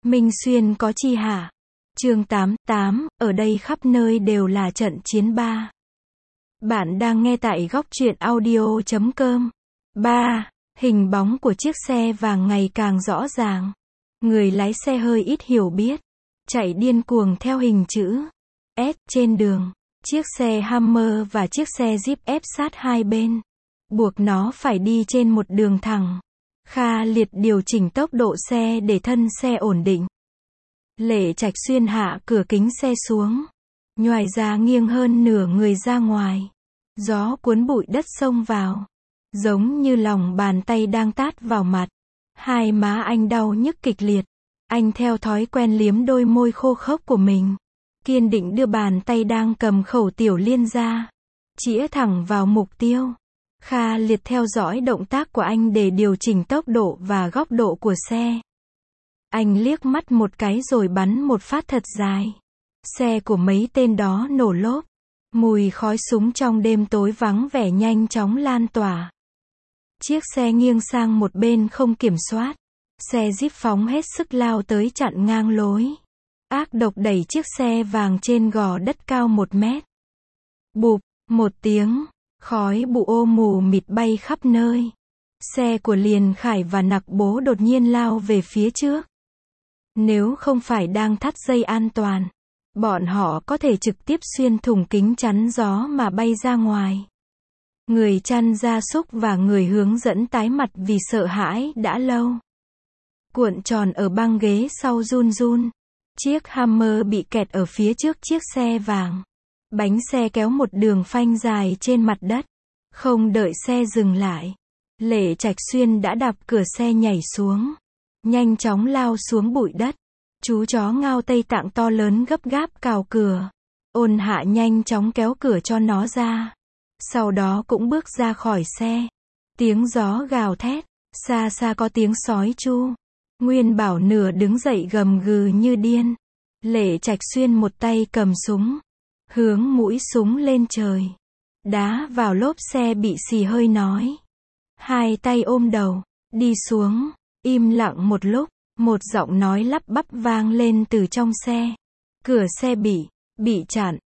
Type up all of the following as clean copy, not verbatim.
Minh Xuyên có chi hả? Chương 88, ở đây khắp nơi đều là trận chiến 3. Bạn đang nghe tại góc truyện audio.com. 3. Hình bóng của chiếc xe vàng ngày càng rõ ràng. Người lái xe hơi ít hiểu biết, chạy điên cuồng theo hình chữ S trên đường. Chiếc xe Hummer và chiếc xe Jeep ép sát hai bên, buộc nó phải đi trên một đường thẳng. Kha Liệt điều chỉnh tốc độ xe để thân xe ổn định. Lệ Trạch Xuyên hạ cửa kính xe xuống, nhoài ra nghiêng hơn nửa người ra ngoài. Gió cuốn bụi đất xông vào, giống như lòng bàn tay đang tát vào mặt. Hai má anh đau nhức kịch liệt. Anh theo thói quen liếm đôi môi khô khốc của mình, kiên định đưa bàn tay đang cầm khẩu tiểu liên ra, chĩa thẳng vào mục tiêu. Kha Liệt theo dõi động tác của anh để điều chỉnh tốc độ và góc độ của xe. Anh liếc mắt một cái rồi bắn một phát thật dài. Xe của mấy tên đó nổ lốp. Mùi khói súng trong đêm tối vắng vẻ nhanh chóng lan tỏa. Chiếc xe nghiêng sang một bên không kiểm soát. Xe Jeep phóng hết sức lao tới chặn ngang lối. Ác độc đẩy chiếc xe vàng trên gò đất cao 1 mét. Bụp, một tiếng, khói bụi ô mù mịt bay khắp nơi. Xe của Liền Khải và Nặc Bố đột nhiên lao về phía trước. Nếu không phải đang thắt dây an toàn, bọn họ có thể trực tiếp xuyên thủng kính chắn gió mà bay ra ngoài. Người chăn gia súc và người hướng dẫn tái mặt vì sợ hãi đã lâu. Cuộn tròn ở băng ghế sau run run. Chiếc Hummer bị kẹt ở phía trước chiếc xe vàng. Bánh xe kéo một đường phanh dài trên mặt đất. Không đợi xe dừng lại, Lệ Trạch Xuyên đã đạp cửa xe nhảy xuống, nhanh chóng lao xuống bụi đất. Chú chó Ngao Tây Tạng to lớn gấp gáp cào cửa. Ôn Hạ nhanh chóng kéo cửa cho nó ra. Sau đó cũng bước ra khỏi xe. Tiếng gió gào thét, xa xa có tiếng sói chu. Nguyên Bảo nửa đứng dậy gầm gừ như điên. Lệ Trạch Xuyên một tay cầm súng, hướng mũi súng lên trời, đá vào lốp xe bị xì hơi nói. Hai tay ôm đầu, đi xuống. Im lặng một lúc, một giọng nói lắp bắp vang lên từ trong xe. Cửa xe bị chặn.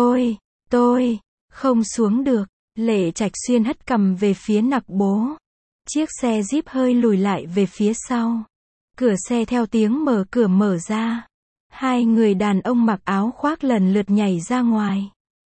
Tôi, không xuống được. Lệ Trạch Xuyên hất cằm về phía Nặc Bố. Chiếc xe Jeep hơi lùi lại về phía sau. Cửa xe theo tiếng mở cửa mở ra. Hai người đàn ông mặc áo khoác lần lượt nhảy ra ngoài.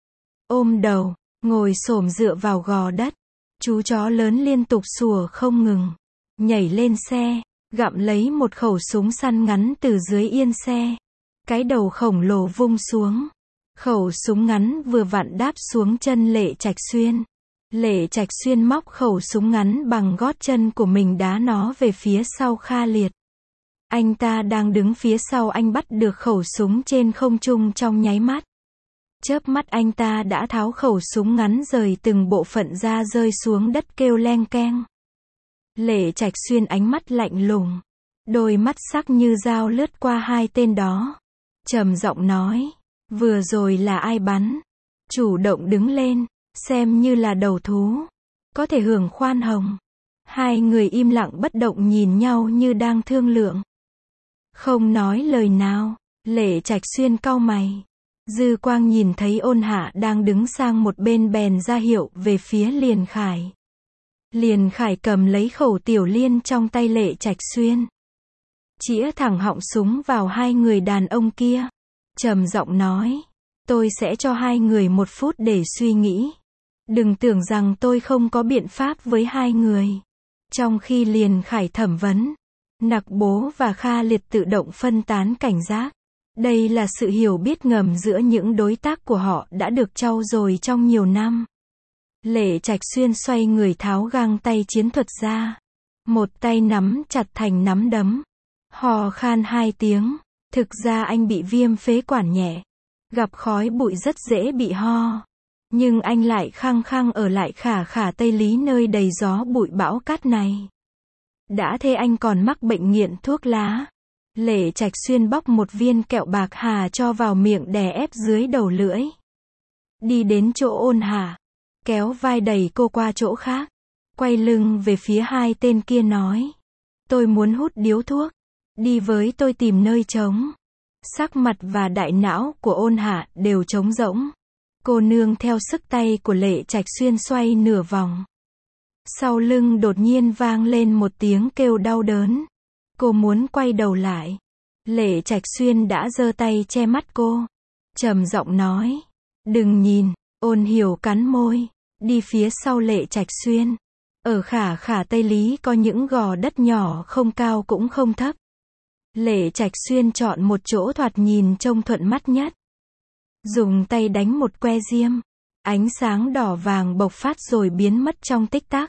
Ôm đầu, ngồi xổm dựa vào gò đất. Chú chó lớn liên tục sủa không ngừng. Nhảy lên xe, gặm lấy một khẩu súng săn ngắn từ dưới yên xe. Cái đầu khổng lồ vung xuống. Khẩu súng ngắn vừa vặn đáp xuống chân Lệ Trạch Xuyên. Lệ Trạch Xuyên móc khẩu súng ngắn bằng gót chân của mình đá nó về phía sau Kha Liệt. Anh ta đang đứng phía sau anh bắt được khẩu súng trên không trung trong nháy mắt. Chớp mắt anh ta đã tháo khẩu súng ngắn rời từng bộ phận ra rơi xuống đất kêu leng keng. Lệ Trạch Xuyên ánh mắt lạnh lùng, đôi mắt sắc như dao lướt qua hai tên đó. Trầm giọng nói, vừa rồi là ai bắn? Chủ động đứng lên, xem như là đầu thú, có thể hưởng khoan hồng. Hai người im lặng bất động nhìn nhau như đang thương lượng. Không nói lời nào. Lệ Trạch Xuyên cau mày. Dư quang nhìn thấy Ôn Hạ đang đứng sang một bên bèn ra hiệu về phía Liền Khải. Liền Khải cầm lấy khẩu tiểu liên trong tay Lệ Trạch Xuyên, chĩa thẳng họng súng vào hai người đàn ông kia. Trầm giọng nói, tôi sẽ cho hai người 1 phút để suy nghĩ. Đừng tưởng rằng tôi không có biện pháp với hai người. Trong khi Liền Khải thẩm vấn, Nặc Bố và Kha Liệt tự động phân tán cảnh giác. Đây là sự hiểu biết ngầm giữa những đối tác của họ đã được trau dồi trong nhiều năm. Lệ Trạch Xuyên xoay người tháo găng tay chiến thuật ra. Một tay nắm chặt thành nắm đấm. Hò khan 2 tiếng. Thực ra anh bị viêm phế quản nhẹ. Gặp khói bụi rất dễ bị ho. Nhưng anh lại khăng khăng ở lại khả Tây Lý nơi đầy gió bụi bão cát này. Đã thế anh còn mắc bệnh nghiện thuốc lá. Lệ Trạch Xuyên bóc một viên kẹo bạc hà cho vào miệng đè ép dưới đầu lưỡi. Đi đến chỗ Ôn Hạ, kéo vai đẩy cô qua chỗ khác. Quay lưng về phía hai tên kia nói, tôi muốn hút điếu thuốc. Đi với tôi tìm nơi trống. Sắc mặt và đại não của Ôn Hạ đều trống rỗng. Cô nương theo sức tay của Lệ Trạch Xuyên xoay nửa vòng. Sau lưng đột nhiên vang lên một tiếng kêu đau đớn. Cô muốn quay đầu lại. Lệ Trạch Xuyên đã giơ tay che mắt cô. Trầm giọng nói. Đừng nhìn. Ôn Hiểu cắn môi. Đi phía sau Lệ Trạch Xuyên. Ở khả khả Tây Lý có những gò đất nhỏ không cao cũng không thấp. Lệ Trạch Xuyên chọn một chỗ thoạt nhìn trông thuận mắt nhất. Dùng tay đánh một que diêm. Ánh sáng đỏ vàng bộc phát rồi biến mất trong tích tắc.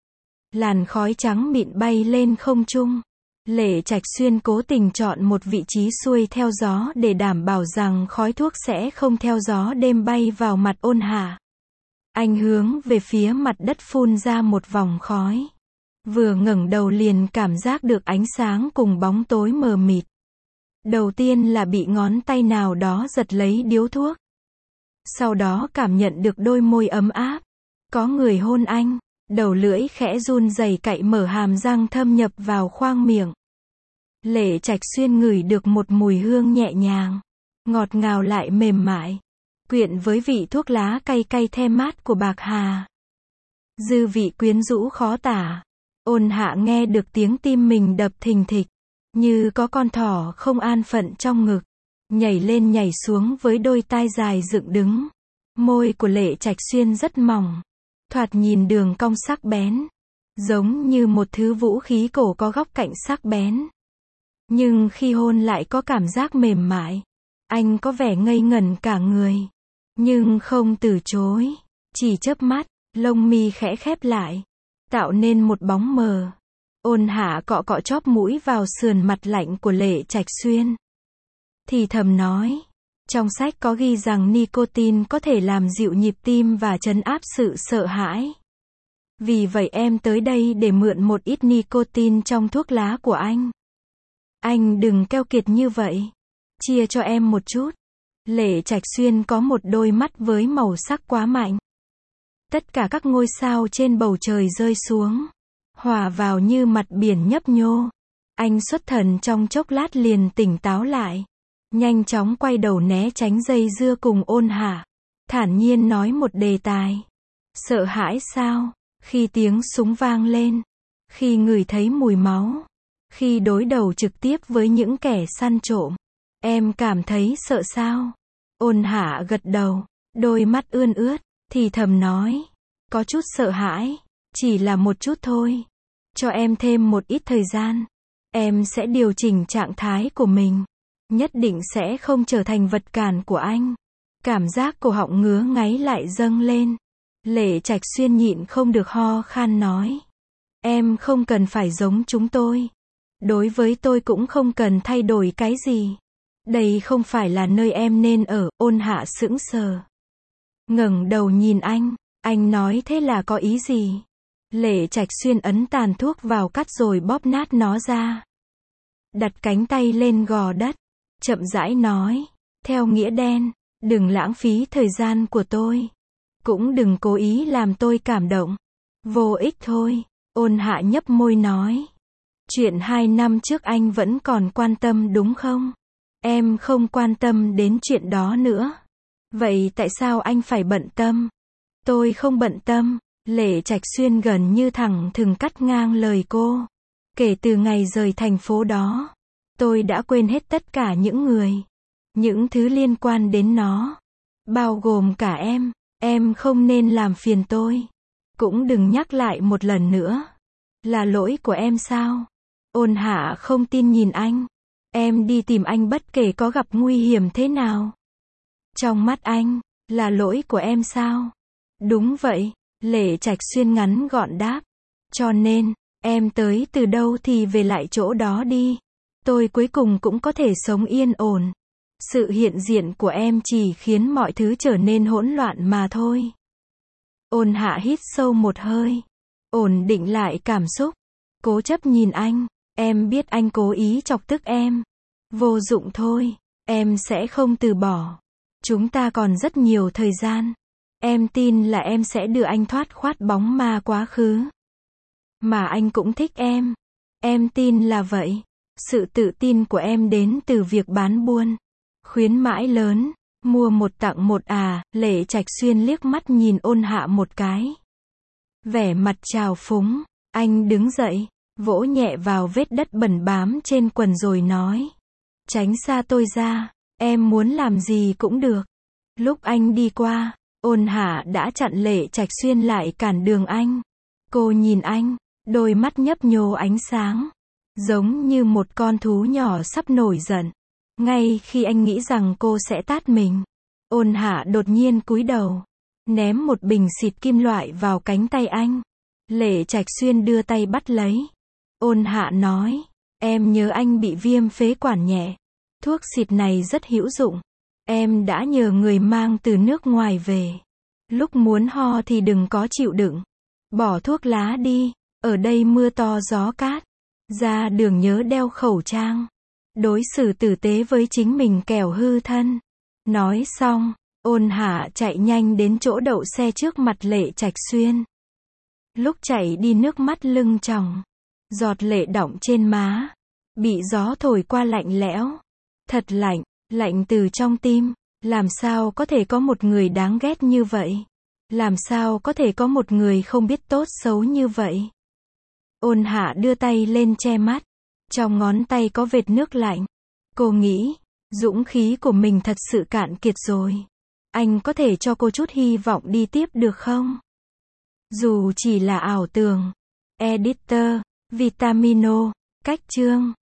Làn khói trắng mịn bay lên không trung. Lệ Trạch Xuyên cố tình chọn một vị trí xuôi theo gió để đảm bảo rằng khói thuốc sẽ không theo gió đêm bay vào mặt Ôn Hạ. Anh hướng về phía mặt đất phun ra một vòng khói. Vừa ngẩng đầu liền cảm giác được ánh sáng cùng bóng tối mờ mịt. Đầu tiên là bị ngón tay nào đó giật lấy điếu thuốc. Sau đó cảm nhận được đôi môi ấm áp. Có người hôn anh. Đầu lưỡi khẽ run rẩy cạy mở hàm răng thâm nhập vào khoang miệng. Lệ Trạch Xuyên ngửi được một mùi hương nhẹ nhàng, ngọt ngào lại mềm mại, quyện với vị thuốc lá cay cay the mát của bạc hà. Dư vị quyến rũ khó tả. Ôn Hạ nghe được tiếng tim mình đập thình thịch, như có con thỏ không an phận trong ngực, nhảy lên nhảy xuống với đôi tai dài dựng đứng. Môi của Lệ Trạch Xuyên rất mỏng, thoạt nhìn đường cong sắc bén, giống như một thứ vũ khí cổ có góc cạnh sắc bén. Nhưng khi hôn lại có cảm giác mềm mại. Anh có vẻ ngây ngẩn cả người, nhưng không từ chối, chỉ chớp mắt, lông mi khẽ khép lại, tạo nên một bóng mờ. Ôn Hạ cọ cọ chóp mũi vào sườn mặt lạnh của Lệ Trạch Xuyên. Thì thầm nói, trong sách có ghi rằng nicotine có thể làm dịu nhịp tim và trấn áp sự sợ hãi. Vì vậy em tới đây để mượn một ít nicotine trong thuốc lá của anh. Anh đừng keo kiệt như vậy. Chia cho em một chút. Lệ Trạch Xuyên có một đôi mắt với màu sắc quá mạnh. Tất cả các ngôi sao trên bầu trời rơi xuống, hòa vào như mặt biển nhấp nhô. Anh xuất thần trong chốc lát liền tỉnh táo lại. Nhanh chóng quay đầu né tránh dây dưa cùng Ôn Hạ. Thản nhiên nói một đề tài. Sợ hãi sao? Khi tiếng súng vang lên. Khi ngửi thấy mùi máu. Khi đối đầu trực tiếp với những kẻ săn trộm. Em cảm thấy sợ sao? Ôn Hạ gật đầu, đôi mắt ươn ướt, thì thầm nói. Có chút sợ hãi, chỉ là một chút thôi. Cho em thêm một ít thời gian. Em sẽ điều chỉnh trạng thái của mình. Nhất định sẽ không trở thành vật cản của anh. Cảm giác cổ họng ngứa ngáy lại dâng lên. Lệ Trạch Xuyên nhịn không được ho khan nói. Em không cần phải giống chúng tôi. Đối với tôi cũng không cần thay đổi cái gì. Đây không phải là nơi em nên ở. Ôn Hạ sững sờ, ngẩng đầu nhìn anh nói thế là có ý gì? Lệ Trạch Xuyên ấn tàn thuốc vào cắt rồi bóp nát nó ra. Đặt cánh tay lên gò đất, chậm rãi nói, theo nghĩa đen, đừng lãng phí thời gian của tôi. Cũng đừng cố ý làm tôi cảm động. Vô ích thôi. Ôn Hạ nhấp môi nói. Chuyện 2 năm trước anh vẫn còn quan tâm đúng không? Em không quan tâm đến chuyện đó nữa. Vậy tại sao anh phải bận tâm? Tôi không bận tâm. Lệ Trạch Xuyên gần như thẳng thừng cắt ngang lời cô. Kể từ ngày rời thành phố đó, tôi đã quên hết tất cả những người, những thứ liên quan đến nó. Bao gồm cả em không nên làm phiền tôi. Cũng đừng nhắc lại một lần nữa. Là lỗi của em sao? Ôn Hạ không tin nhìn anh. Em đi tìm anh bất kể có gặp nguy hiểm thế nào. Trong mắt anh, là lỗi của em sao? Đúng vậy, Lệ Trạch Xuyên ngắn gọn đáp. Cho nên, em tới từ đâu thì về lại chỗ đó đi. Tôi cuối cùng cũng có thể sống yên ổn. Sự hiện diện của em chỉ khiến mọi thứ trở nên hỗn loạn mà thôi. Ôn Hạ hít sâu một hơi, ổn định lại cảm xúc, cố chấp nhìn anh. Em biết anh cố ý chọc tức em. Vô dụng thôi, em sẽ không từ bỏ. Chúng ta còn rất nhiều thời gian. Em tin là em sẽ đưa anh thoát khoát bóng ma quá khứ. Mà anh cũng thích em. Em tin là vậy. Sự tự tin của em đến từ việc bán buôn. Khuyến mãi lớn, mua một tặng một à, Lệ Trạch Xuyên liếc mắt nhìn Ôn Hạ một cái. Vẻ mặt trào phúng, anh đứng dậy, vỗ nhẹ vào vết đất bẩn bám trên quần rồi nói. Tránh xa tôi ra, em muốn làm gì cũng được. Lúc anh đi qua, Ôn Hạ đã chặn Lệ Trạch Xuyên lại cản đường anh. Cô nhìn anh, đôi mắt nhấp nhô ánh sáng, giống như một con thú nhỏ sắp nổi giận. Ngay khi anh nghĩ rằng cô sẽ tát mình, Ôn Hạ đột nhiên cúi đầu, ném một bình xịt kim loại vào cánh tay anh. Lệ Trạch Xuyên đưa tay bắt lấy. Ôn Hạ nói, em nhớ anh bị viêm phế quản nhẹ. Thuốc xịt này rất hữu dụng. Em đã nhờ người mang từ nước ngoài về. Lúc muốn ho thì đừng có chịu đựng. Bỏ thuốc lá đi, ở đây mưa to gió cát. Ra đường nhớ đeo khẩu trang. Đối xử tử tế với chính mình kẻo hư thân. Nói xong, Ôn Hạ chạy nhanh đến chỗ đậu xe trước mặt Lệ Trạch Xuyên. Lúc chạy đi nước mắt lưng tròng, giọt lệ đọng trên má, bị gió thổi qua lạnh lẽo. Thật lạnh, lạnh từ trong tim. Làm sao có thể có một người đáng ghét như vậy? Làm sao có thể có một người không biết tốt xấu như vậy? Ôn Hạ đưa tay lên che mắt, trong ngón tay có vệt nước lạnh. Cô nghĩ, dũng khí của mình thật sự cạn kiệt rồi. Anh có thể cho cô chút hy vọng đi tiếp được không? Dù chỉ là ảo tưởng. Editor, Vitamino, cách chương.